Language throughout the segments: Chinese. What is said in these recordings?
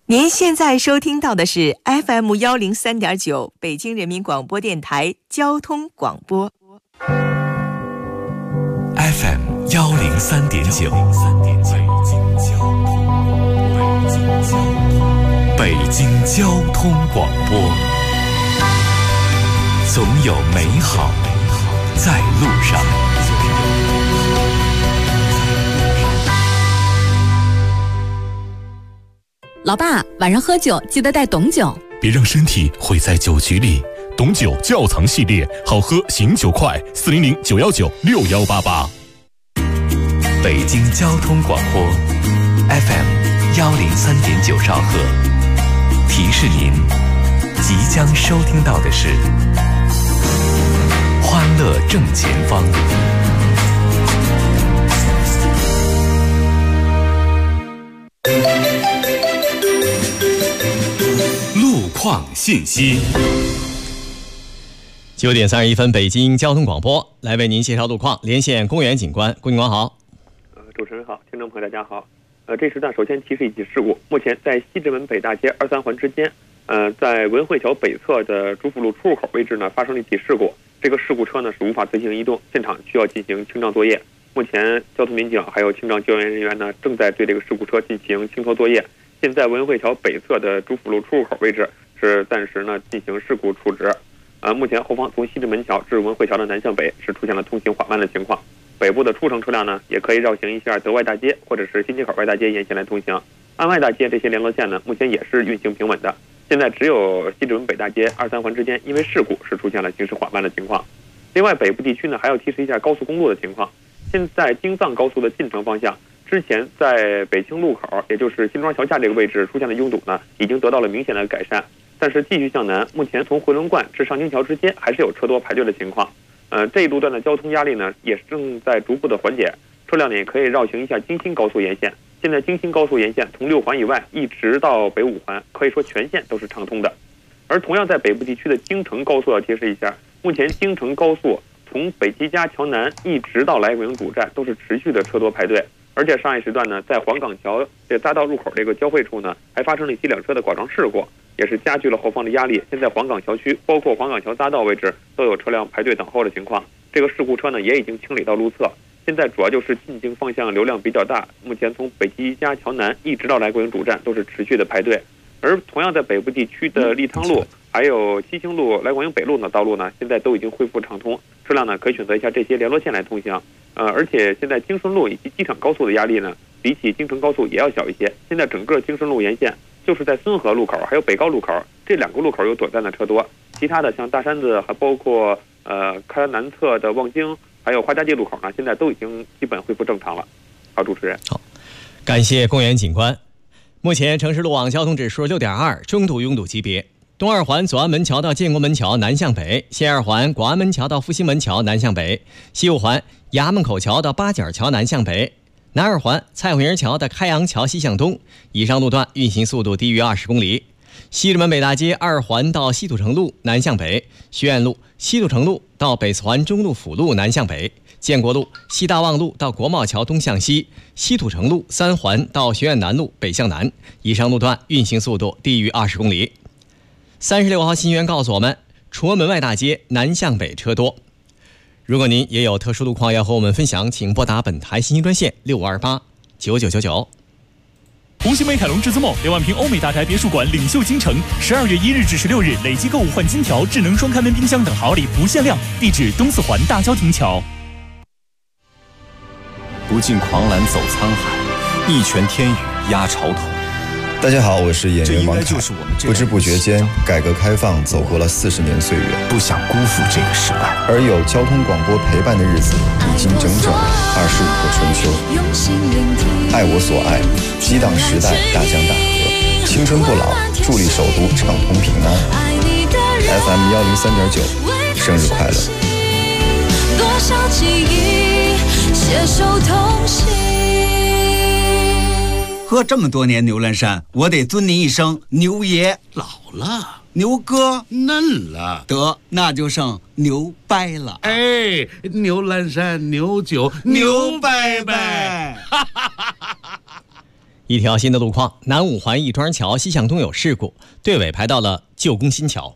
您现在收听到的是 FM103.9 北京人民广播电台交通广播。 FM103.9 北京交通广播，总有美好在路上。 老爸，晚上喝酒记得带董酒， 别让身体毁在酒局里。董酒窖藏系列，好喝醒酒快，400-919-6188。 北京交通广播 FM103.9 兆赫，提示您即将收听到的是欢乐正前方。路况信息。 9点31分，北京交通广播来为您介绍路况，连线公园警官。公警官好。 主持人好，听众朋友大家好。这时段首先提示一起事故，目前在西直门北大街2、3环之间，在文汇桥北侧的主辅路出入口位置呢发生了一起事故。这个事故车呢是无法自行移动，现场需要进行清障作业。目前交通民警还有清障救援人员呢正在对这个事故车进行清拖作业。现在文汇桥北侧的主辅路出入口位置是暂时呢进行事故处置。目前后方从西直门桥至文汇桥的南向北是出现了通行缓慢的情况。北部的出城车辆呢，也可以绕行一下德外大街或者是新街口外大街沿线来通行。安外大街这些联络线呢，目前也是运行平稳的。现在只有西直门北大街2、3环之间，因为事故是出现了行驶缓慢的情况。另外，北部地区呢，还要提示一下高速公路的情况。现在京藏高速的进城方向，之前在北清路口，也就是新庄桥下这个位置出现的拥堵呢，已经得到了明显的改善。但是继续向南，目前从回龙观至上京桥之间还是有车多排队的情况。这一路段的交通压力呢，也是正在逐步的缓解，车辆呢也可以绕行一下京新高速沿线。现在京新高速沿线从6环以外一直到北5环，可以说全线都是畅通的。而同样在北部地区的京承高速要提示一下，目前京承高速从北齐家桥南一直到来广营主站都是持续的车多排队，而且上一时段呢，在黄岗桥这匝道入口这个交汇处呢，还发生了一起两车的剐撞事故，也是加剧了后方的压力。现在黄岗桥区包括黄岗桥匝道位置都有车辆排队等候的情况。这个事故车呢也已经清理到路侧，现在主要就是进京方向流量比较大，目前从北齐家桥南一直到来广营主站都是持续的排队。而同样在北部地区的利汤路还有西兴路、来广营北路的道路呢，现在都已经恢复畅通，车辆呢可以选择一下这些联络线来通行。而且现在京顺路以及机场高速的压力呢，比起京承高速也要小一些。现在整个京顺路沿线就是在孙河路口还有北高路口这两个路口有短暂的车多，其他的像大山子还包括开南侧的望京还有花家街路口呢，现在都已经基本恢复正常了。好，主持人。 好，感谢公园警官。目前城市路网交通指数6.2，中度拥堵级别。东二环左安门桥到建国门桥南向北，西二环广安门桥到复兴门桥南向北，西五环衙门口桥到八角桥南向北，南二环蔡慧营桥到开阳桥西向东，以上路段运行速度低于20公里。西直门北大街2环到西土城路南向北，学院路西土城路到北四环中路辅路南向北，建国路西大望路到国贸桥东向西，西土城路3环到学院南路北向南，以上路段运行速度低于20公里。36号信息源告诉我们，崇文门外大街南向北车多。如果您也有特殊路况要和我们分享，请拨打本台信息专线6528-9999。 红星美凯龙至尊梦6万平欧美大宅别墅馆领袖京城，12月1日至16日累计购物换金条、智能双开门冰箱等好礼不限量。地址东四环大郊亭桥。 不尽狂澜走沧海，一拳天宇压潮头。 大家好，我是演员王凯。不知不觉间，改革开放走过了40年岁月， 不想辜负这个时代。 而有交通广播陪伴的日子，已经整整25个春秋。爱我所爱，激荡时代大江大河，青春不老，助力首都畅通平安。FM103.9，生日快乐！多少记忆携手同行。 喝这么多年牛栏山，我得尊您一声牛爷。 老了， 牛哥嫩了， 得那就剩牛掰了。 哎，牛栏山牛酒牛掰掰。 一条新的路况，南五环亦庄桥西向东有事故，队尾排到了旧宫新桥。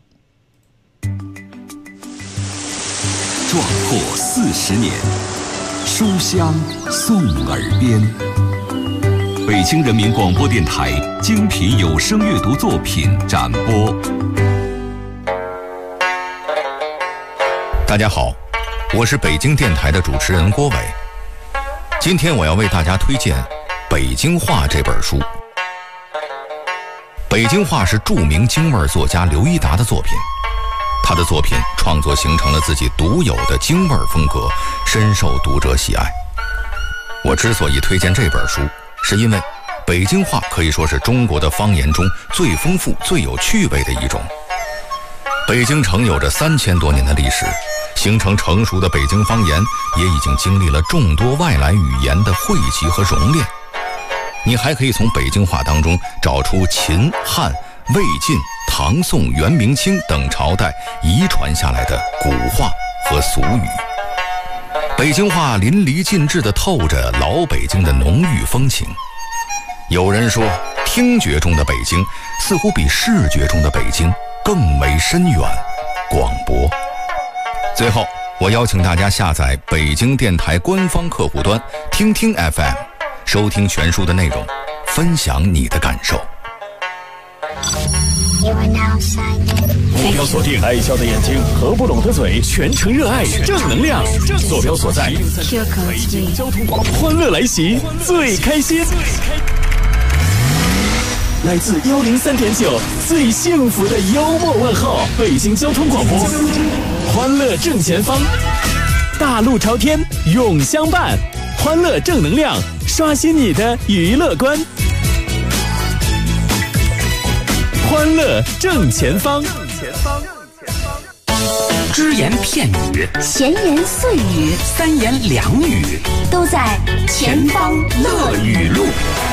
壮阔40年，书香送耳边。北京人民广播电台精品有声阅读作品展播。 大家好，我是北京电台的主持人郭伟。今天我要为大家推荐《北京话》这本书。《北京话》是著名京味作家刘一达的作品，他的作品创作形成了自己独有的京味风格，深受读者喜爱。我之所以推荐这本书，是因为北京话可以说是中国的方言中最丰富、最有趣味的一种。北京城有着3000多年的历史，形成成熟的北京方言也已经经历了众多外来语言的汇集和熔炼。你还可以从北京话当中找出秦、汉、魏晋、唐宋、元、明清等朝代遗传下来的古话和俗语。北京话淋漓尽致地透着老北京的浓郁风情。有人说，听觉中的北京似乎比视觉中的北京更为深远、广博。最后，我邀请大家下载北京电台官方客户端听听 FM， 收听全书的内容，分享你的感受。 目标锁定爱笑的眼睛和不拢的嘴，全程热爱正能量。坐标所在北京交通广播，欢乐来袭，最开心。来自103.9最幸福的幽默问候，北京交通广播，欢乐正前方，大路朝天永相伴，欢乐正能量，刷新你的娱乐观。欢乐正前方， 只言片语， 闲言碎语， 三言两语， 都在前方乐语录。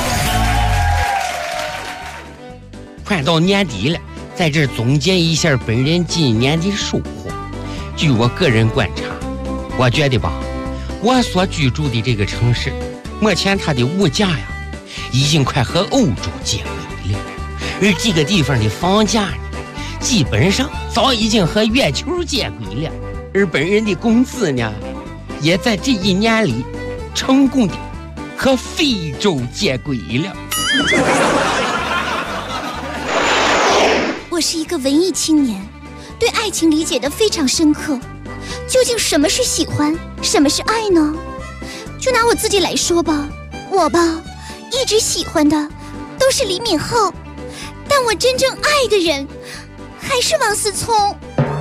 快到年底了，在这总结一下本人今年的收获。据我个人观察，我觉得吧，我所居住的这个城市，目前它的物价呀，已经快和欧洲接轨了。而这个地方的房价呢，基本上早已经和月球接轨了。而本人的工资呢，也在这一年里成功的和非洲接轨了。 我是一个文艺青年，对爱情理解得非常深刻。究竟什么是喜欢，什么是爱呢？就拿我自己来说吧，我一直喜欢的都是李敏镐，但我真正爱的人还是王思聪。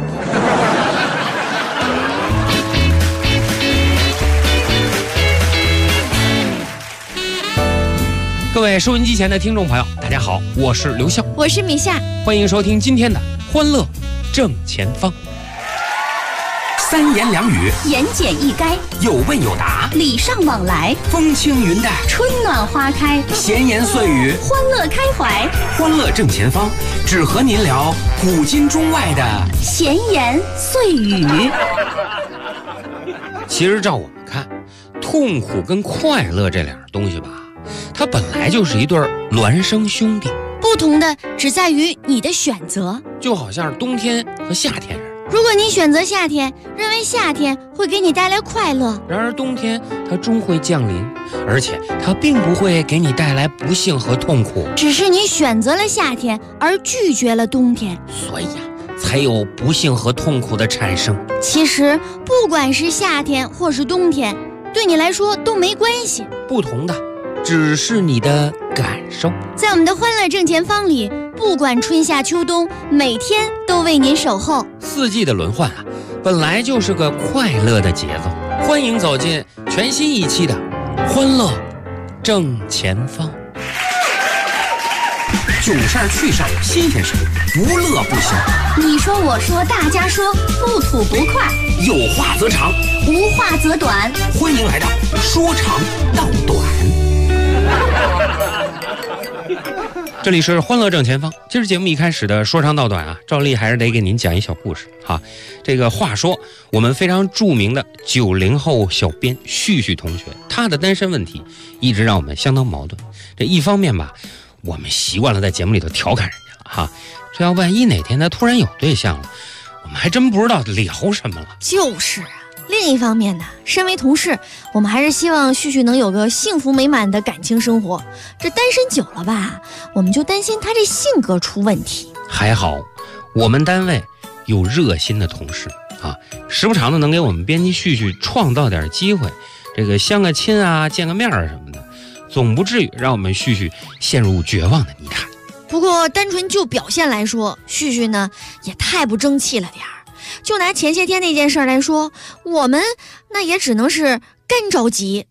各位收音机前的听众朋友，大家好，我是刘笑， 我是米夏， 欢迎收听今天的欢乐正前方。三言两语， 言简意赅， 有问有答， 礼尚往来， 风轻云淡， 春暖花开， 闲言碎语， 欢乐开怀。 欢乐正前方，只和您聊古今中外的闲言碎语。 其实照我们看，痛苦跟快乐这两样东西吧，它本来就是一对孪生兄弟， 不同的只在于你的选择。 就好像是冬天和夏天似的。 如果你选择夏天，认为夏天会给你带来快乐， 然而冬天它终会降临，而且它并不会给你带来不幸和痛苦， 只是你选择了夏天而拒绝了冬天， 所以才有不幸和痛苦的产生。 其实不管是夏天或是冬天，对你来说都没关系， 不同的只是你的感受。 在我们的欢乐正前方里，不管春夏秋冬，每天都为您守候。 四季的轮换啊，本来就是个快乐的节奏。欢迎走进全新一期的欢乐正前方。囧事儿趣事儿新鲜事儿，不乐不行。 你说我说大家说，不吐不快， 有话则长， 无话则短。 欢迎来到说长道短。这里是欢乐正前方。今儿节目一开始的说长道短啊，照例还是得给您讲一小故事哈。这个话说，我们非常著名的90后小编旭旭同学，他的单身问题一直让我们相当矛盾。 这一方面吧，我们习惯了在节目里头调侃人家了哈，这要万一哪天他突然有对象了，我们还真不知道聊什么了。 就是啊。另一方面呢，身为同事，我们还是希望旭旭能有个幸福美满的感情生活。这单身久了吧，我们就担心他这性格出问题。 还好，我们单位有热心的同事啊，时不常的能给我们编辑旭旭创造点机会，这个相个亲啊，见个面啊什么的，总不至于让我们旭旭陷入绝望的泥潭。 不过，单纯就表现来说，旭旭呢也太不争气了点儿。就拿前些天那件事来说，我们那也只能是干着急。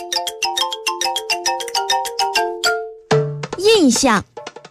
印象。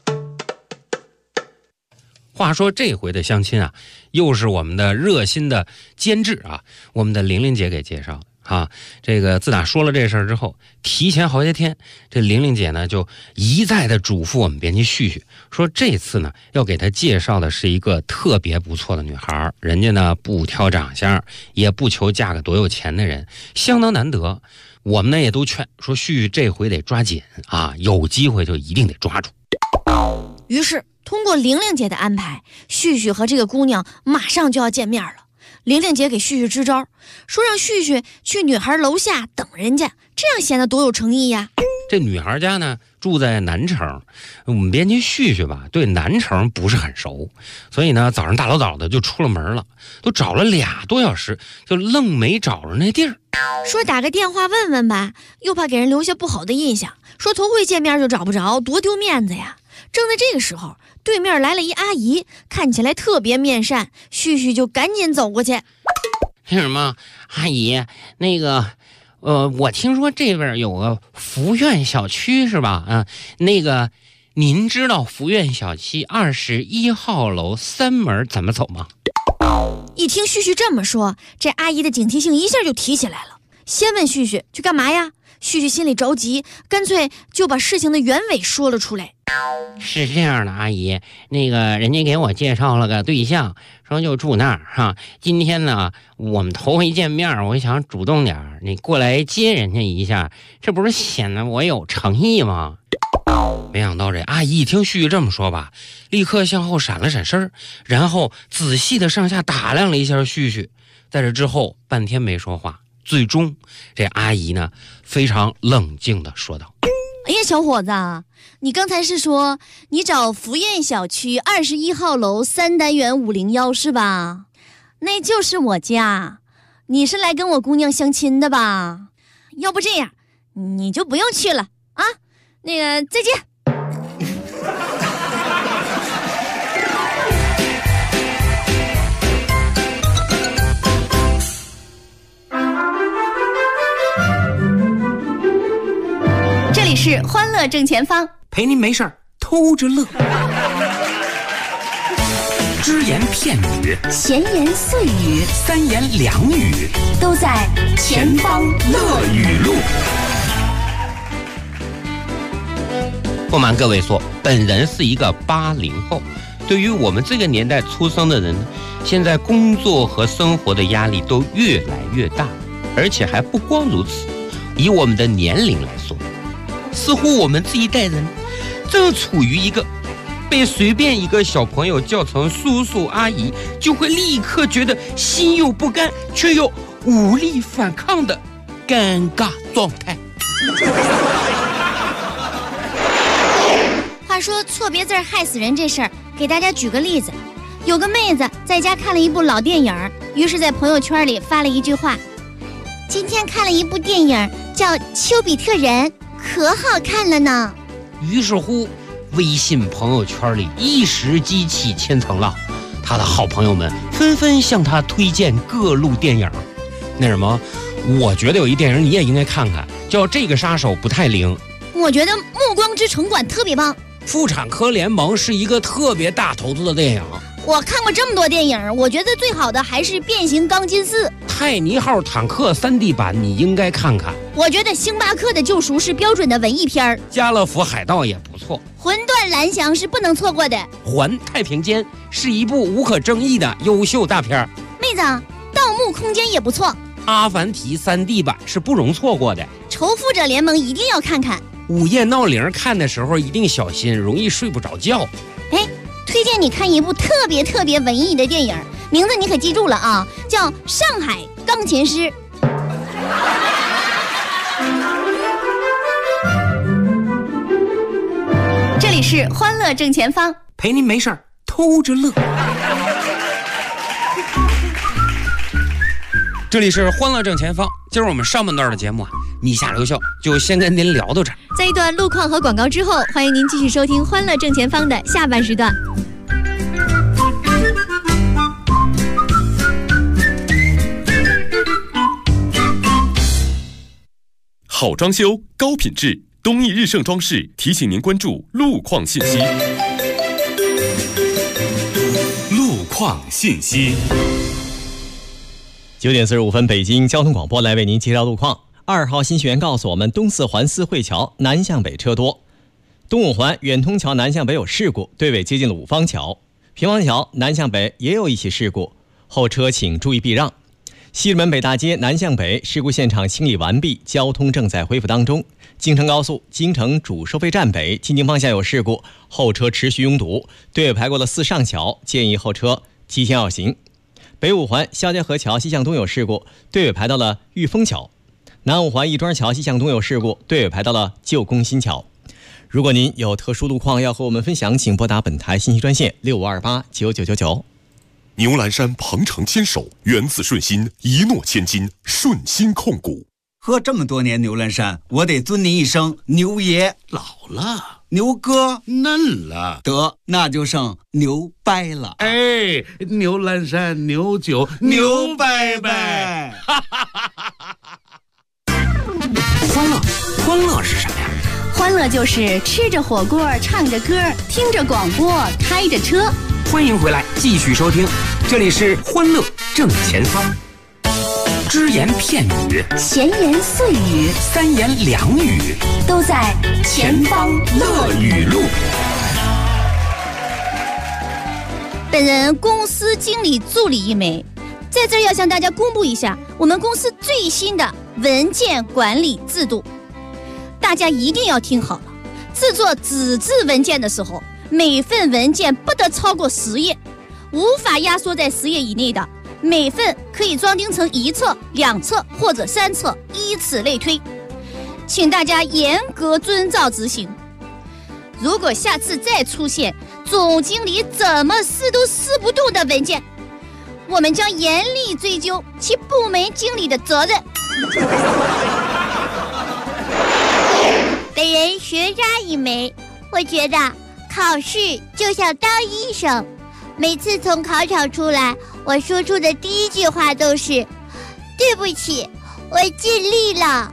话说这回的相亲啊，又是我们的热心的监制啊，我们的玲玲姐给介绍啊。这个自打说了这事儿之后，提前好些天，这玲玲姐呢就一再的嘱咐我们编辑旭旭，说这次呢要给她介绍的是一个特别不错的女孩，人家呢不挑长相，也不求嫁个多有钱的人，相当难得。我们呢也都劝说旭旭这回得抓紧啊，有机会就一定得抓住。 于是通过玲玲姐的安排，旭旭和这个姑娘马上就要见面了。玲玲姐给旭旭支招，说让旭旭去女孩楼下等人家，这样显得多有诚意呀。 这女孩家呢住在南城，我们编辑旭旭吧对南城不是很熟，所以呢早上大老早的就出了门了，都找了2多小时，就愣没找着那地儿。 说打个电话问问吧，又怕给人留下不好的印象，说头回见面就找不着，多丢面子呀。正在这个时候，对面来了一阿姨，看起来特别面善，旭旭就赶紧走过去。 什么阿姨，那个我听说这边有个福苑小区是吧？啊，那个您知道福苑小区21号楼3门怎么走吗？ 一听旭旭这么说，这阿姨的警惕性一下就提起来了，先问旭旭去干嘛呀？旭旭心里着急，干脆就把事情的原委说了出来。 是这样的，阿姨，那个人家给我介绍了个对象，说就住那儿哈。今天呢，我们头回见面，我想主动点，你过来接人家一下，这不是显得我有诚意吗？没想到这阿姨一听旭旭这么说吧，立刻向后闪了闪身，然后仔细的上下打量了一下旭旭，在这之后半天没说话。最终这阿姨呢非常冷静地说道： 哎呀，小伙子，你刚才是说你找福苑小区21号楼3单元501是吧？那就是我家，你是来跟我姑娘相亲的吧？要不这样，你就不用去了啊，那个再见。这里是欢乐正前方， 陪您没事儿偷着乐。只言片语， 闲言碎语， 三言两语， 都在前方乐语录。 不瞒各位说，本人是一个80后。对于我们这个年代出生的人，现在工作和生活的压力都越来越大，而且还不光如此。以我们的年龄来说，似乎我们这一代人正处于一个被随便一个小朋友叫成叔叔阿姨就会立刻觉得心有不甘却又无力反抗的尴尬状态。 话说错别字害死人这事儿，给大家举个例子。有个妹子在家看了一部老电影，于是在朋友圈里发了一句话：今天看了一部电影叫《丘比特人》，可好看了呢。 于是乎微信朋友圈里一时激起千层浪，他的好朋友们纷纷向他推荐各路电影。那什么，我觉得有一电影你也应该看看，叫《这个杀手不太灵》。 我觉得《暮光之城管》特别棒，《 妇产科联盟》是一个特别大投资的电影。 我看过这么多电影，我觉得最好的还是《变形钢筋4》。 泰尼号坦克3D 版你应该看看。 我觉得《星巴克的救赎》是标准的文艺片， 家乐福海盗也不错， 魂断蓝翔是不能错过的， 环太平间是一部无可争议的优秀大片。 妹子，《盗墓空间》也不错， 阿凡提3D 版是不容错过的， 仇富者联盟一定要看看， 午夜闹铃看的时候一定小心，容易睡不着觉。 哎，推荐你看一部特别文艺的电影，名字你可记住了啊，叫《上海钢琴师》。 这里是欢乐正前方， 陪您没事儿偷着乐。 这里是欢乐正前方，今儿我们上半段的节目啊，米下留校就先跟您聊到这儿。 在一段路况和广告之后，欢迎您继续收听欢乐正前方的下半时段。 好装修，高品质，东义日盛装饰提醒您关注路况信息。路况信息。 9点45分，北京交通广播来为您介绍路况。2号信息员告诉我们，东四环四惠桥南向北车多，东五环远通桥南向北有事故，队尾接近了五方桥。平房桥南向北也有一起事故，后车请注意避让。西直门北大街南向北事故现场清理完毕，交通正在恢复当中。京承高速京承主收费站北进京方向有事故，后车持续拥堵，队尾排过了四上桥，建议后车提前绕行。北五环肖家河桥西向东有事故，队尾排到了玉峰桥。南五环亦庄桥西向东有事故，队尾排到了旧宫新桥。如果您有特殊路况要和我们分享，请拨打本台信息专线65289999。 牛栏山鹏程坚守，源自顺心，一诺千金，顺心控股。 喝这么多年牛栏山，我得尊您一声牛爷。 老了， 牛哥嫩了， 得那就剩牛掰了。 哎，牛栏山牛酒牛掰掰。 欢乐是什么呀？ 欢乐就是吃着火锅，唱着歌，听着广播，开着车。 欢迎回来，继续收听，这里是欢乐正前方。只言片语， 闲言碎语， 三言两语， 都在前方乐语录。 本人公司经理助理一枚，在这儿要向大家公布一下我们公司最新的文件管理制度，大家一定要听好了。制作纸质文件的时候，每份文件不得超过10页，无法压缩在10页以内的，每份可以装订成1册、2册或者3册，以此类推，请大家严格遵照执行。如果下次再出现总经理怎么撕都撕不动的文件，我们将严厉追究其部门经理的责任。本人学渣一枚，我觉得考试就像当医生，每次从考场出来，我说出的第一句话都是对不起，我尽力了。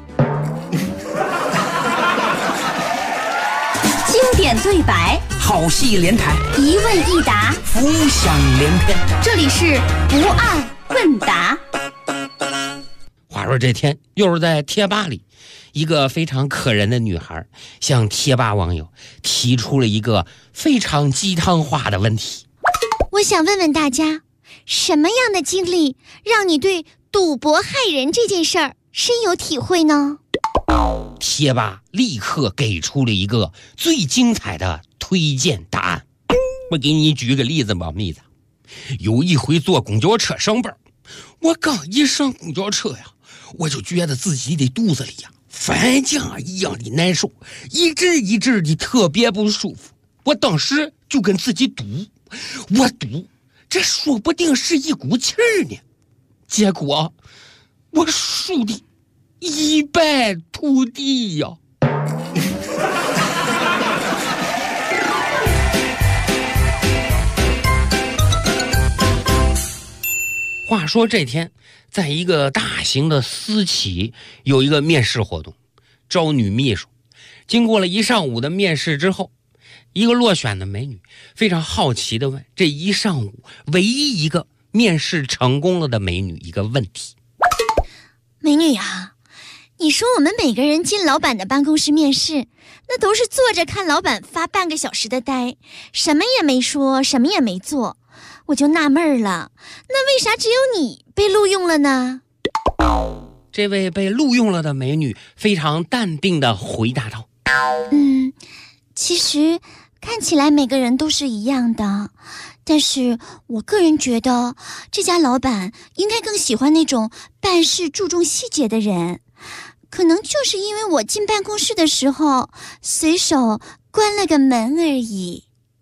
经典对白， 好戏连台， 一问一答， 浮想联翩。 这里是不二问答。 话说这天又是在贴吧里，一个非常可人的女孩向贴吧网友提出了一个非常鸡汤化的问题。 我想问问大家，什么样的经历让你对赌博害人这件事儿深有体会呢？ 贴吧立刻给出了一个最精彩的推荐答案。我给你举个例子吧，妹子。有一回坐公交车上班，我刚一上公交车呀，我就觉得自己的肚子里呀翻浆一样的难受，一阵一阵的特别不舒服。我当时就跟自己赌，我赌这说不定是一股气儿呢。结果我输的一败涂地呀。话说这天，在一个大型的私企有一个面试活动，招女秘书。经过了一上午的面试之后，一个落选的美女非常好奇地问这一上午唯一一个面试成功了的美女一个问题： 美女啊，你说我们每个人进老板的办公室面试，那都是坐着看老板发半个小时的呆，什么也没说，什么也没做。我就纳闷了，那为啥只有你被录用了呢？ 这位被录用了的美女非常淡定地回答道： 其实看起来每个人都是一样的，但是我个人觉得这家老板应该更喜欢那种办事注重细节的人。可能就是因为我进办公室的时候随手关了个门而已。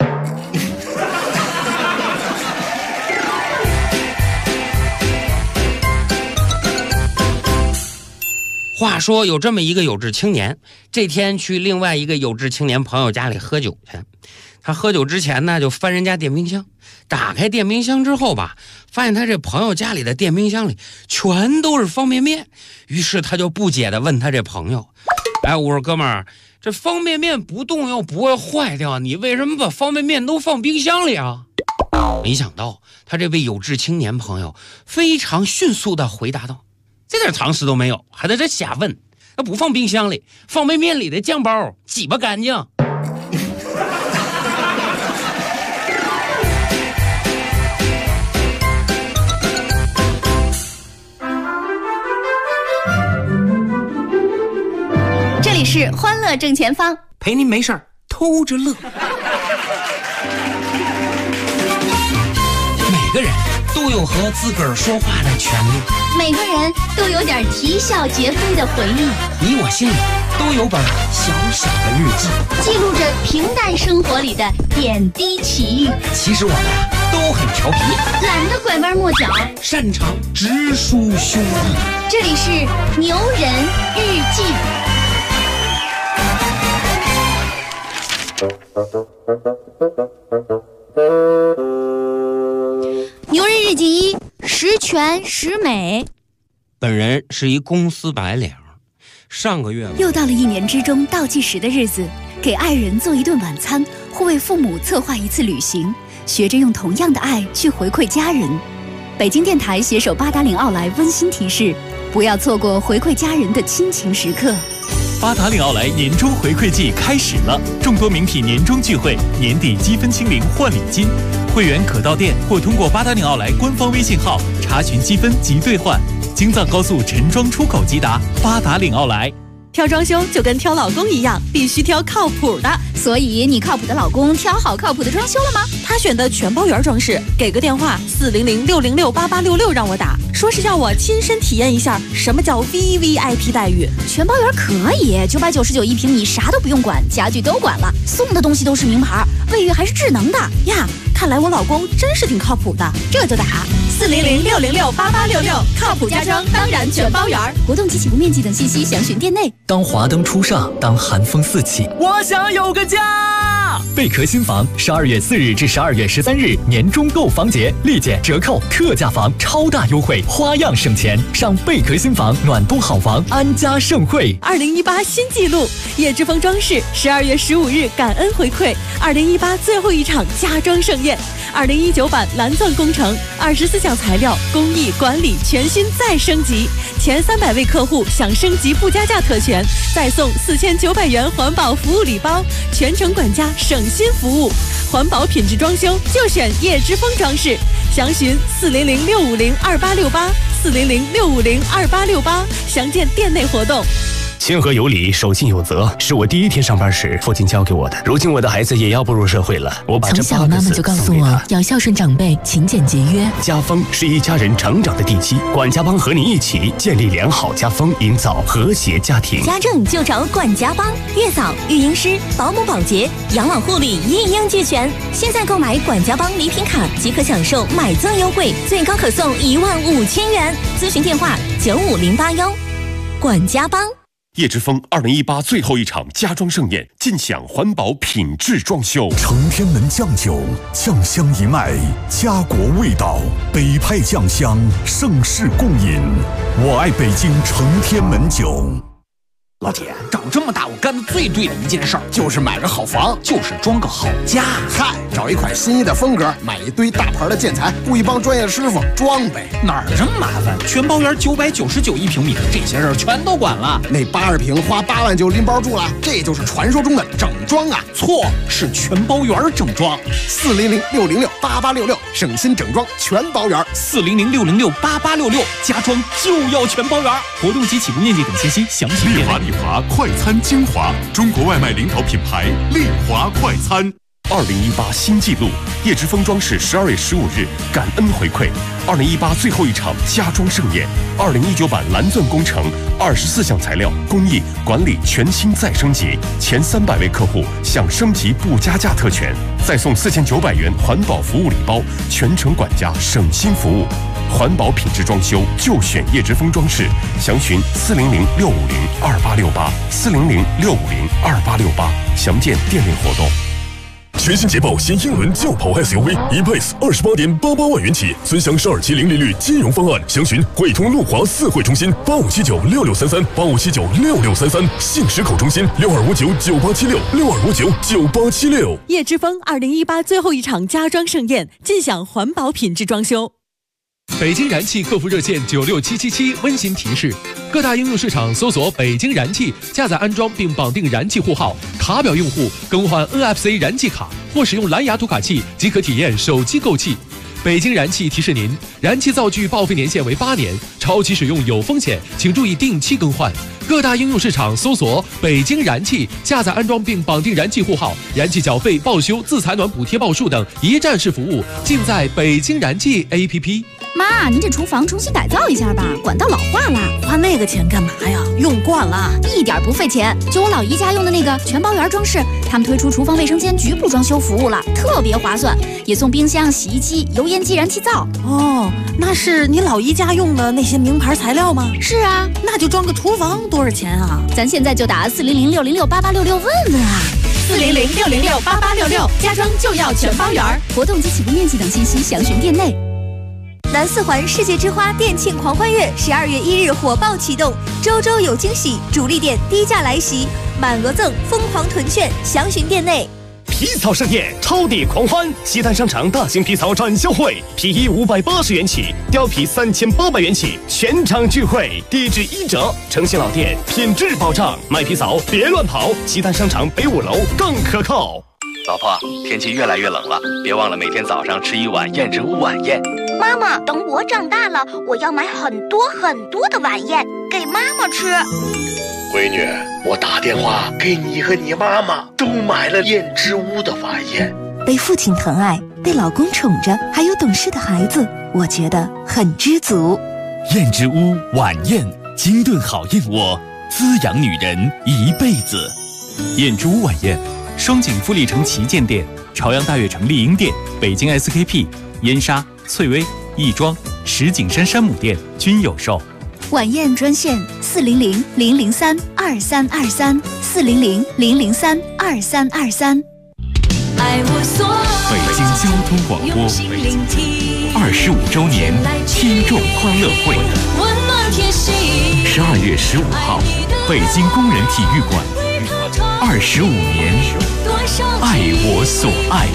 话说有这么一个有志青年，这天去另外一个有志青年朋友家里喝酒去。他喝酒之前呢，就翻人家电冰箱，打开电冰箱之后吧，发现他这朋友家里的电冰箱里全都是方便面。于是他就不解地问他这朋友：“哎，我说哥们儿，这方便面不动又不会坏掉，你为什么把方便面都放冰箱里啊？”没想到他这位有志青年朋友非常迅速地回答道：“这点常识都没有，还在这瞎问？那不放冰箱里，方便面里的酱包挤不干净。” 这里是欢乐正前方， 陪您没事偷着乐。每个人都有和自个儿说话的权利， 每个人都有点啼笑皆非的回忆， 你我心里都有本小小的日记， 记录着平淡生活里的点滴奇遇。 其实我们都很调皮， 懒得拐弯抹角， 擅长直抒胸臆。 这里是牛人日记。牛人日记一：十全十美。 本人是一公司白领，上个月又到了一年之中倒计时的日子，给爱人做一顿晚餐，或为父母策划一次旅行，学着用同样的爱去回馈家人。北京电台携手八达岭奥莱温馨提示：不要错过回馈家人的亲情时刻。 八达岭奥莱年终回馈季开始了，众多名品年终聚会，年底积分清零换礼金，会员可到店或通过八达岭奥莱官方微信号查询积分及兑换。京藏高速陈庄出口即达，八达岭奥莱。 挑装修就跟挑老公一样，必须挑靠谱的。 所以你靠谱的老公挑好靠谱的装修了吗？ 他选的全包圆装饰，给个电话400-606-8866让我打，说是要我亲身体验一下什么叫 VVIP 待遇。 全包圆可以，999一平，你啥都不用管，家具都管了，送的东西都是名牌，卫浴还是智能的呀。看来我老公真是挺靠谱的，这就打400-606-8866，靠谱家装当然全包圆。 活动及起步面积等信息详询店内。 当华灯初上，当寒风四起， 我想有个家。 贝壳新房12月4日至12月13日年终购房节，立减折扣特价房超大优惠，花样省钱。上贝壳新房暖冬好房，安家盛会。 2018新纪录，叶之峰装饰12月15日感恩回馈2018最后一场家装盛宴。2019版蓝钻工程24项材料工艺管理全新再升级，前300位客户享升级不加价特权，再送4900元环保服务礼包，全程管家省心服务，环保品质装修就选叶之峰装饰。详询400-650-2868，400-650-2868，详见店内活动。 谦和有礼，守信有责，是我第一天上班时父亲教给我的。如今我的孩子也要步入社会了，我把这从小妈妈就告诉我要孝顺长辈，勤俭节约。 家风是一家人成长的地基，管家帮和你一起建立良好家风，营造和谐家庭。 家政就找管家帮，月嫂、育婴师、保姆、保洁、养老护理一应俱全。现在购买管家帮礼品卡即可享受买赠优惠，最高可送15000元。咨询电话95081。管家帮。 叶之峰2018最后一场家装盛宴，尽享环保品质装修。 承天门酱酒，酱香一脉，家国味道，北派酱香，盛世共饮。我爱北京承天门酒。 老铁，长这么大我干的最对的一件事儿，就是买个好房，就是装个好家。 嗨，找一款心仪的风格，买一堆大牌的建材，雇一帮专业师傅装呗。 哪儿这么麻烦？全包圆999一平米，这些事儿全都管了。 那80平花8万就拎包住了，这就是传说中的整装啊！ 错，是全包圆整装。 400-606-8866，省心整装全包圆。 400-606-8866，家装就要全包圆。 活动及起步面积等信息详询店内。 华快餐精华，中国外卖领导品牌丽华快餐。2018新纪录，叶之峰装饰12月15日感恩回馈2018最后一场家装盛宴，2019版蓝钻工程24项材料工艺管理全新再升级，前300位客户享升级不加价特权，再送4900元环保服务礼包，全程管家省心服务。环保品质装修就选叶之峰装饰，详询400-650-2868，400-650-2868，详见店内活动。 全新捷豹新英伦轿跑 SUV E-Pace 28.88万元起，尊享12期零利率金融方案，详询汇通路华4汇中心85796633，85796633，信实口中心62599876，62599876。 叶之峰2018最后一场家装盛宴，尽享环保品质装修。 北京燃气客服热线96777温馨提示：各大应用市场搜索北京燃气，下载安装并绑定燃气户号，卡表用户更换 NFC 燃气卡或使用蓝牙读卡器即可体验手机购气。北京燃气提示您，燃气灶具报废年限为8年，超期使用有风险，请注意定期更换。各大应用市场搜索北京燃气，下载安装并绑定燃气户号，燃气缴费、报修、自采暖补贴报数等一站式服务尽在北京燃气 APP。 妈，您这厨房重新改造一下吧，管道老化了。花那个钱干嘛呀？用惯了，一点不费钱。就我老姨家用的那个全包圆装饰，他们推出厨房卫生间局部装修服务了，特别划算，也送冰箱、洗衣机、油烟机、燃气灶。 哦，那是你老姨家用的那些名牌材料吗？ 是啊， 那就装个厨房多少钱啊？ 咱现在就打400-606-8866问问啊。 400-606-8866，家装就要全包圆。 活动及起步面积等信息详询店内。 南四环世界之花店庆狂欢月12月1日火爆启动，周周有惊喜，主力店低价来袭，满额赠，疯狂囤券，详询店内。 皮草盛宴，超抵狂欢！西单商场大型皮草展销会，皮衣580元起，貂皮3800元起，全场聚会，低至1折，诚信老店，品质保障，买皮草别乱跑，西单商场北5楼更可靠。 老婆，天气越来越冷了，别忘了每天早上吃一碗燕之屋晚宴。 妈妈，等我长大了，我要买很多很多的晚宴给妈妈吃。 闺女，我打电话给你和你妈妈都买了燕之屋的晚宴。 被父亲疼爱，被老公宠着，还有懂事的孩子，我觉得很知足。 燕之屋晚宴，精炖好燕窝，滋养女人一辈子。燕之屋晚宴，双井富力城旗舰店、朝阳大悦城丽婴店、北京 SKP、燕莎、翠微、亦庄、石景山山姆店均有售。 晚宴专线400-003-2323，400-003-2323。 北京交通广播25周年听众欢乐会，12月15号，北京工人体育馆，25年，爱我所爱。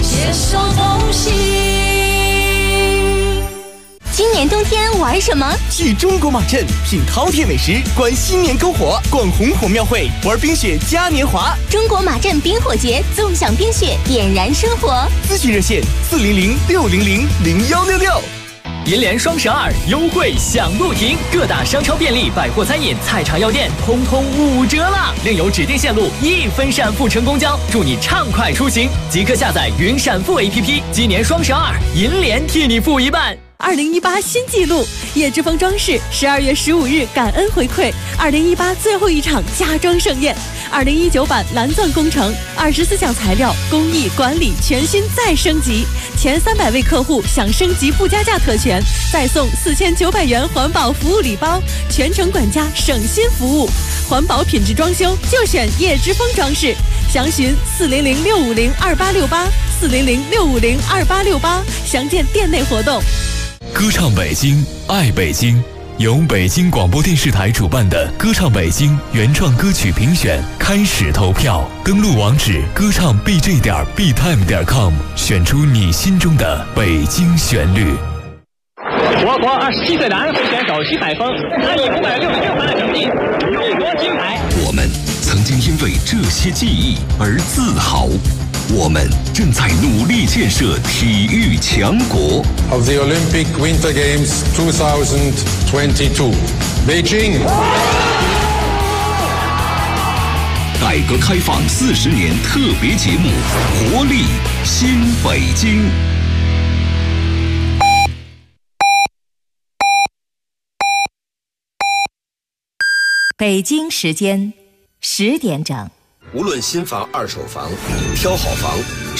今年冬天玩什么？ 去中国马镇品饕餮美食，观新年篝火，逛红火庙会，玩冰雪嘉年华。 中国马镇冰火节，纵享冰雪，点燃生活。 咨询热线400-600-0166。 银联双12优惠享不停，各大商超、便利、百货、餐饮、菜茶药店通通5折啦！另有指定线路1分闪付乘公交，祝你畅快出行！即刻下载云闪付 APP， 今年双12，银联替你付一半。 2018新纪录，叶之峰装饰12月15日感恩回馈2018最后一场家装盛宴，2019版蓝钻工程24项材料工艺管理全新再升级，前300位客户享升级不加价特权，再送4900元环保服务礼包，全程管家省心服务，环保品质装修就选叶之峰装饰，详询400-650-2868，400-650-2868，详见店内活动。 歌唱北京，爱北京，由北京广播电视台主办的歌唱北京原创歌曲评选开始投票，登录网址歌唱 bj.btime.com， 选出你心中的北京旋律。 我国27岁男会选手徐海峰，他以566分的成绩勇夺金牌。 我们曾经因为这些记忆而自豪。我们正在努力建设体育强国。 Of the Olympic Winter Games 2022, Beijing. 改革开放40年特别节目《活力新北京》。 北京时间10点整。 无论新房、二手房，挑好房。